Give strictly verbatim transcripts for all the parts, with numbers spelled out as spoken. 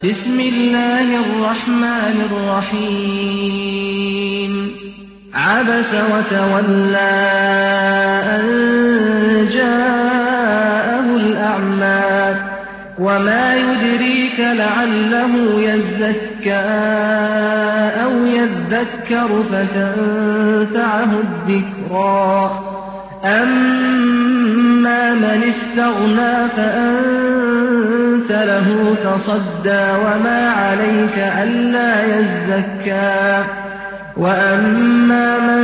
بسم الله الرحمن الرحيم عبس وتولى أن جاءه الأعمى وما يدريك لعله يزكى أو يذكر فتنفعه الذكرى أما من استغنى فأنت له تصدى وما عليك ألا يزكى وأما من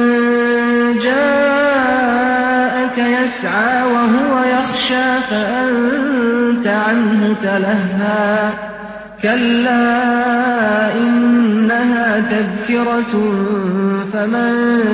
جاءك يسعى وهو يخشى فأنت عنه تلهى كلا إنها تذكرة فمن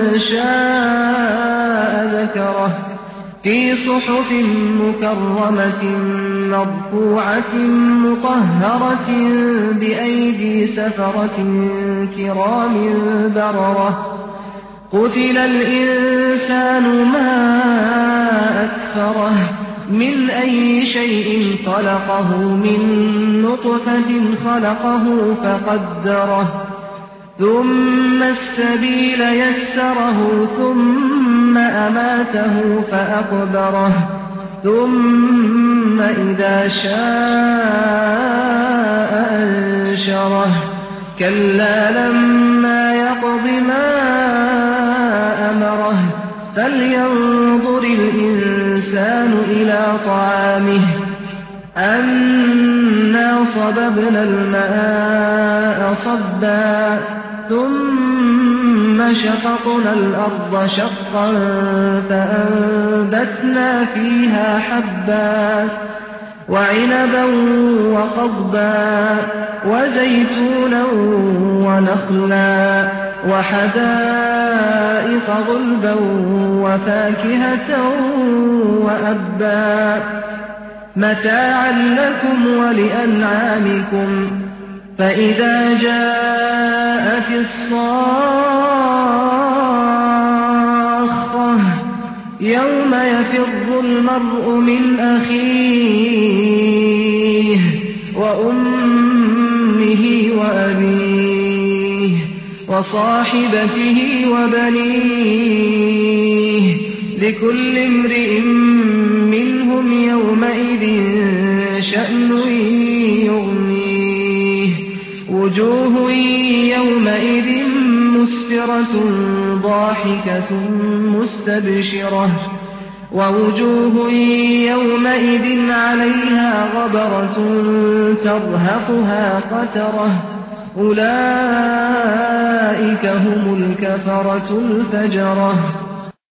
شاء ذكره في صحف مكرمة مرفوعة مطهرة بأيدي سفرة كرام بررة قتل الإنسان ما أكفره من أي شيء خلقه من نطفة خلقه فقدره ثم السبيل يسره ثم أماته فأقبره ثم إذا شاء أنشره كلا لما يقض ما أمره فلينظر الإنسان إلى طعامه أنا صببنا الماء صبا ثم شققنا الأرض شقا فأنبتنا فيها حبا وعنبا وقضبا وزيتونا ونخلا وحدائق غلبا وفاكهة وأبا متاعا لكم ولأنعامكم فإذا جاءت الصاخة يوم يفر المرء من أخيه وأمه وأبيه وصاحبته وبنيه لكل امرئ منهم يومئذ شأن يغنيه وجوه يومئذ مسفرة ضاحكة مستبشرة ووجوه يومئذ عليها غبرة ترهقها قترة أولئك هم الكفرة الفجرة